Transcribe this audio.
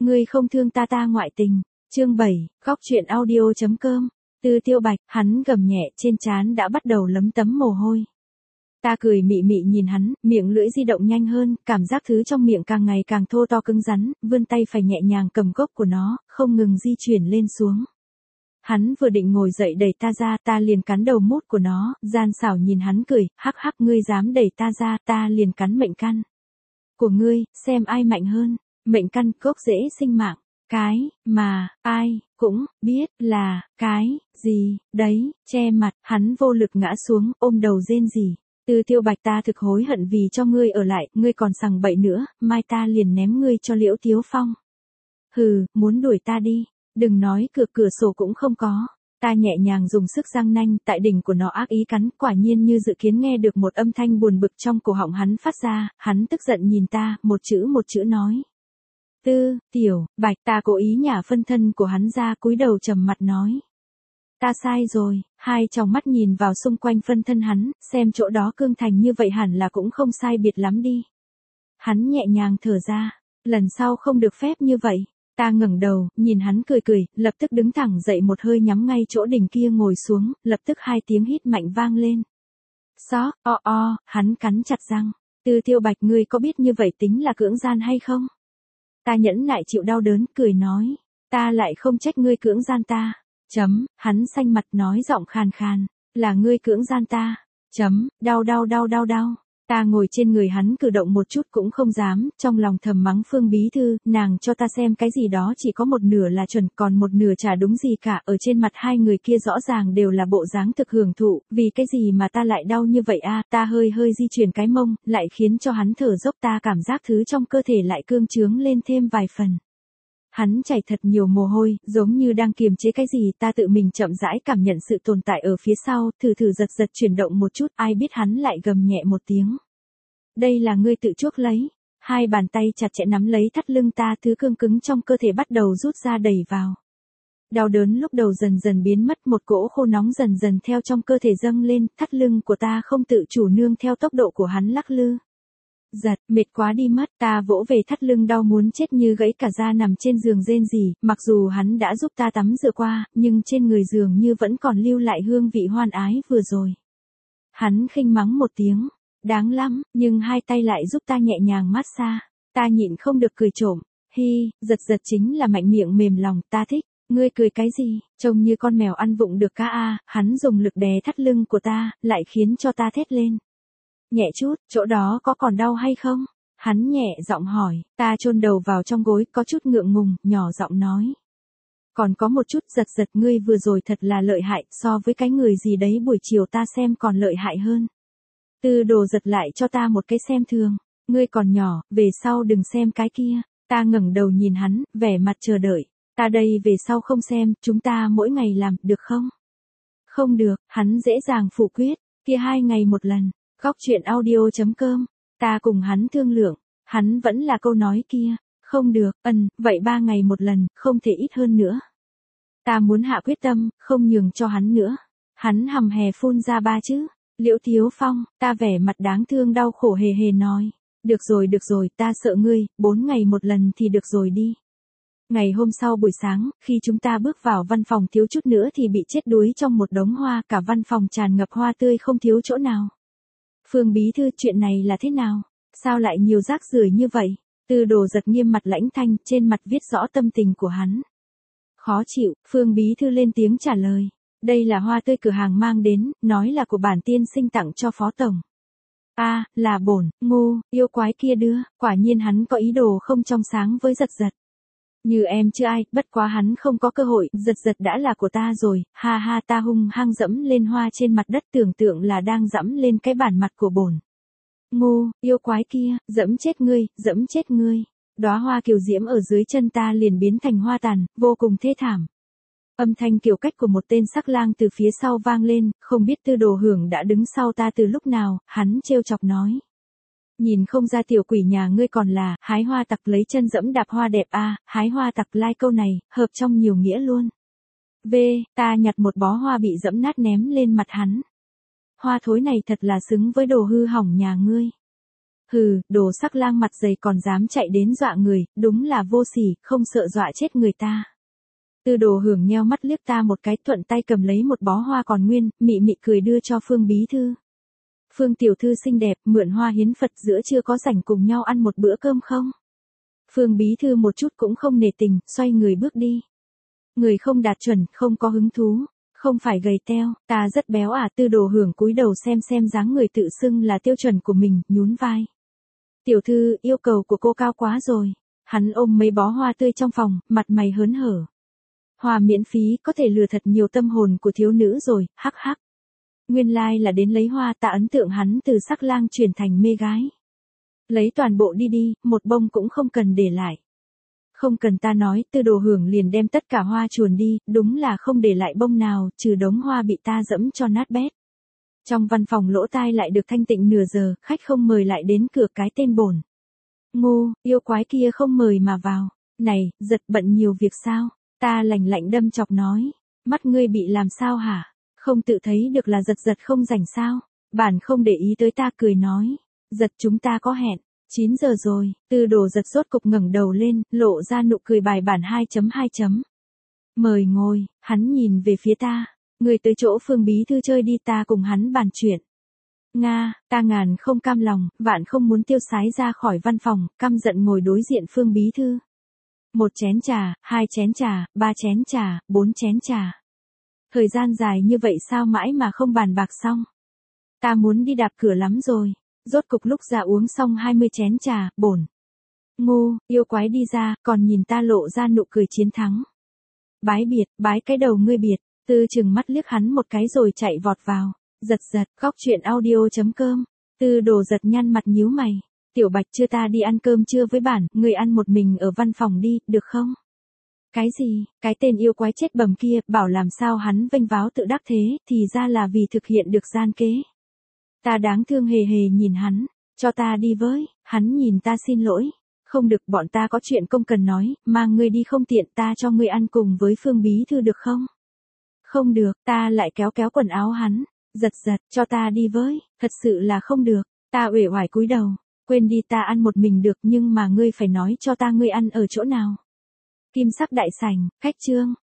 ngươi không thương ta ta ngoại tình. Chương 7, Góc truyện audio.com. Tư Tiêu Bạch, hắn gầm nhẹ, trên trán đã bắt đầu lấm tấm mồ hôi. Ta cười mị mị nhìn hắn, miệng lưỡi di động nhanh hơn, cảm giác thứ trong miệng càng ngày càng thô to cứng rắn, vươn tay phải nhẹ nhàng cầm gốc của nó, không ngừng di chuyển lên xuống. Hắn vừa định ngồi dậy đẩy ta ra, ta liền cắn đầu mút của nó, gian xảo nhìn hắn cười, hắc hắc ngươi dám đẩy ta ra, ta liền cắn mệnh căn của ngươi, xem ai mạnh hơn. Mệnh căn, gốc rễ sinh mạng, cái mà ai cũng biết là cái gì đấy, che mặt, hắn vô lực ngã xuống, ôm đầu rên rỉ. Tư Tiêu Bạch, ta thực hối hận vì cho ngươi ở lại, ngươi còn sằng bậy nữa, mai ta liền ném ngươi cho Liễu Tiếu Phong. Hừ, muốn đuổi ta đi, đừng nói cửa sổ cũng không có. Ta nhẹ nhàng dùng sức răng nanh, tại đỉnh của nó ác ý cắn, quả nhiên như dự kiến nghe được một âm thanh buồn bực trong cổ họng hắn phát ra, hắn tức giận nhìn ta, một chữ nói. Tư, Tiểu, Bạch, ta cố ý nhả phân thân của hắn ra, cúi đầu trầm mặt nói. Ta sai rồi, hai tròng mắt nhìn vào xung quanh phân thân hắn, xem chỗ đó cương thành như vậy hẳn là cũng không sai biệt lắm đi. Hắn nhẹ nhàng thở ra, lần sau không được phép như vậy. Ta ngẩng đầu, nhìn hắn cười, lập tức đứng thẳng dậy một hơi nhắm ngay chỗ đỉnh kia ngồi xuống, lập tức hai tiếng hít mạnh vang lên. Xó, hắn cắn chặt răng. Tư Tiêu Bạch, ngươi có biết như vậy tính là cưỡng gian hay không? Ta nhẫn nại chịu đau đớn, cười nói. Ta lại không trách ngươi cưỡng gian ta. Hắn xanh mặt nói giọng khàn khàn. Là ngươi cưỡng gian ta. Đau. Ta ngồi trên người hắn cử động một chút cũng không dám, trong lòng thầm mắng Phương bí thư, nàng cho ta xem cái gì đó chỉ có một nửa là chuẩn, còn một nửa chả đúng gì cả, ở trên mặt hai người kia rõ ràng đều là bộ dáng thực hưởng thụ, vì cái gì mà ta lại đau như vậy a? Ta hơi di chuyển cái mông, lại khiến cho hắn thở dốc, ta cảm giác thứ trong cơ thể lại cương trướng lên thêm vài phần. Hắn chảy thật nhiều mồ hôi, giống như đang kiềm chế cái gì, ta tự mình chậm rãi cảm nhận sự tồn tại ở phía sau, thử giật chuyển động một chút, ai biết hắn lại gầm nhẹ một tiếng. Đây là ngươi tự chuốc lấy. Hai bàn tay chặt chẽ nắm lấy thắt lưng ta, thứ cương cứng trong cơ thể bắt đầu rút ra đẩy vào. Đau đớn lúc đầu dần biến mất, một cỗ khô nóng dần theo trong cơ thể dâng lên, thắt lưng của ta không tự chủ nương theo tốc độ của hắn lắc lư. Giật, mệt quá đi mất, ta vỗ về thắt lưng đau muốn chết như gãy cả da nằm trên giường rên rỉ, mặc dù hắn đã giúp ta tắm rửa qua, nhưng trên người giường như vẫn còn lưu lại hương vị hoan ái vừa rồi. Hắn khinh mắng một tiếng, đáng lắm, nhưng hai tay lại giúp ta nhẹ nhàng massage. Ta nhịn không được cười trộm, giật chính là mạnh miệng mềm lòng, ta thích. Ngươi cười cái gì, trông như con mèo ăn vụng được cá a. Hắn dùng lực đè thắt lưng của ta, lại khiến cho ta thét lên. Nhẹ chút, chỗ đó có còn đau hay không? Hắn nhẹ giọng hỏi, ta chôn đầu vào trong gối, có chút ngượng ngùng, nhỏ giọng nói. Còn có một chút giật, ngươi vừa rồi thật là lợi hại, so với cái người gì đấy buổi chiều ta xem còn lợi hại hơn. Tư Đồ giật lại cho ta một cái xem thường, ngươi còn nhỏ, về sau đừng xem cái kia. Ta ngẩng đầu nhìn hắn, vẻ mặt chờ đợi. Ta đây về sau không xem, chúng ta mỗi ngày làm, được không? Không được, hắn dễ dàng phủ quyết, kia 2 ngày một lần. Góc truyện audio.com. Ta cùng hắn thương lượng, hắn vẫn là câu nói kia, không được, vậy 3 ngày một lần, không thể ít hơn nữa. Ta muốn hạ quyết tâm, không nhường cho hắn nữa. Hắn hầm hè phun ra 3 chữ. Liễu Tiếu Phong, ta vẻ mặt đáng thương đau khổ hề nói. Được rồi, ta sợ ngươi, 4 ngày một lần thì được rồi đi. Ngày hôm sau buổi sáng, khi chúng ta bước vào văn phòng thiếu chút nữa thì bị chết đuối trong một đống hoa, cả văn phòng tràn ngập hoa tươi không thiếu chỗ nào. Phương bí thư, chuyện này là thế nào? Sao lại nhiều rác rưởi như vậy? Tư Đồ giật nghiêm mặt lãnh thanh, trên mặt viết rõ tâm tình của hắn. Khó chịu, Phương bí thư lên tiếng trả lời. Đây là hoa tươi cửa hàng mang đến, nói là của bản tiên sinh tặng cho phó tổng. Là bổn, ngu, yêu quái kia đưa, quả nhiên hắn có ý đồ không trong sáng với giật. Như em chưa ai, bất quá hắn không có cơ hội, giật đã là của ta rồi, ha ta hung hăng dẫm lên hoa trên mặt đất tưởng tượng là đang dẫm lên cái bản mặt của bổn. Ngu, yêu quái kia, dẫm chết ngươi. Đóa hoa kiều diễm ở dưới chân ta liền biến thành hoa tàn, vô cùng thê thảm. Âm thanh kiều cách của một tên sắc lang từ phía sau vang lên, không biết Tư Đồ Hưởng đã đứng sau ta từ lúc nào, hắn trêu chọc nói. Nhìn không ra tiểu quỷ nhà ngươi còn là, hái hoa tặc lấy chân dẫm đạp hoa đẹp hái hoa tặc lai câu này, hợp trong nhiều nghĩa luôn. Ta nhặt một bó hoa bị dẫm nát ném lên mặt hắn. Hoa thối này thật là xứng với đồ hư hỏng nhà ngươi. Hừ, đồ sắc lang mặt dày còn dám chạy đến dọa người, đúng là vô sỉ, không sợ dọa chết người ta. Tư Đồ Hưởng nheo mắt liếc ta một cái, thuận tay cầm lấy một bó hoa còn nguyên, mị mị cười đưa cho Phương bí thư. Phương tiểu thư xinh đẹp, mượn hoa hiến Phật giữa trưa có rảnh cùng nhau ăn một bữa cơm không? Phương bí thư một chút cũng không nể tình, xoay người bước đi. Người không đạt chuẩn, không có hứng thú, không phải gầy teo, ta rất béo à? Tư Đồ Hưởng cúi đầu xem dáng người tự xưng là tiêu chuẩn của mình, nhún vai. Tiểu thư, yêu cầu của cô cao quá rồi. Hắn ôm mấy bó hoa tươi trong phòng, mặt mày hớn hở. Hoa miễn phí có thể lừa thật nhiều tâm hồn của thiếu nữ rồi, hắc hắc. Nguyên lai là đến lấy hoa, ta ấn tượng hắn từ sắc lang chuyển thành mê gái. Lấy toàn bộ đi đi, một bông cũng không cần để lại. Không cần ta nói, Tư Đồ Hưởng liền đem tất cả hoa chuồn đi, đúng là không để lại bông nào, trừ đống hoa bị ta dẫm cho nát bét. Trong văn phòng lỗ tai lại được thanh tịnh nửa giờ, khách không mời lại đến cửa cái tên bổn. Ngu, yêu quái kia không mời mà vào. Này, giật bận nhiều việc sao? Ta lạnh lạnh đâm chọc nói. Mắt ngươi bị làm sao hả? Không tự thấy được là giật không rảnh sao? Bản không để ý tới ta cười nói. Giật chúng ta có hẹn. 9 giờ rồi, Tư Đồ giật rốt cục ngẩng đầu lên, lộ ra nụ cười bài bản 2.2. Mời ngồi, hắn nhìn về phía ta. Người tới chỗ Phương bí thư chơi đi, ta cùng hắn bàn chuyện. Nga, ta ngàn không cam lòng, vạn không muốn tiêu sái ra khỏi văn phòng, căm giận ngồi đối diện Phương bí thư. 1 chén trà, 2 chén trà, 3 chén trà, 4 chén trà. Thời gian dài như vậy sao mãi mà không bàn bạc xong. Ta muốn đi đạp cửa lắm rồi. Rốt cục lúc ra uống xong 20 chén trà, bổn. Ngu, yêu quái đi ra, còn nhìn ta lộ ra nụ cười chiến thắng. Bái biệt, bái cái đầu ngươi biệt. Tư chừng mắt liếc hắn một cái rồi chạy vọt vào. Giật, góc chuyện audio.com. Tư Đồ giật nhăn mặt nhíu mày. Tiểu Bạch, chưa ta đi ăn cơm trưa với bản, người ăn một mình ở văn phòng đi, được không? Cái gì, cái tên yêu quái chết bầm kia, bảo làm sao hắn vênh váo tự đắc thế, thì ra là vì thực hiện được gian kế. Ta đáng thương hề hề nhìn hắn, cho ta đi với, hắn nhìn ta xin lỗi. Không được, bọn ta có chuyện công cần nói, mang ngươi đi không tiện, ta cho ngươi ăn cùng với Phương bí thư được không? Không được, ta lại kéo quần áo hắn. Giật, cho ta đi với, thật sự là không được. Ta uể oải cúi đầu, quên đi, ta ăn một mình được, nhưng mà ngươi phải nói cho ta ngươi ăn ở chỗ nào. Kim sắc đại sảnh, khách trương,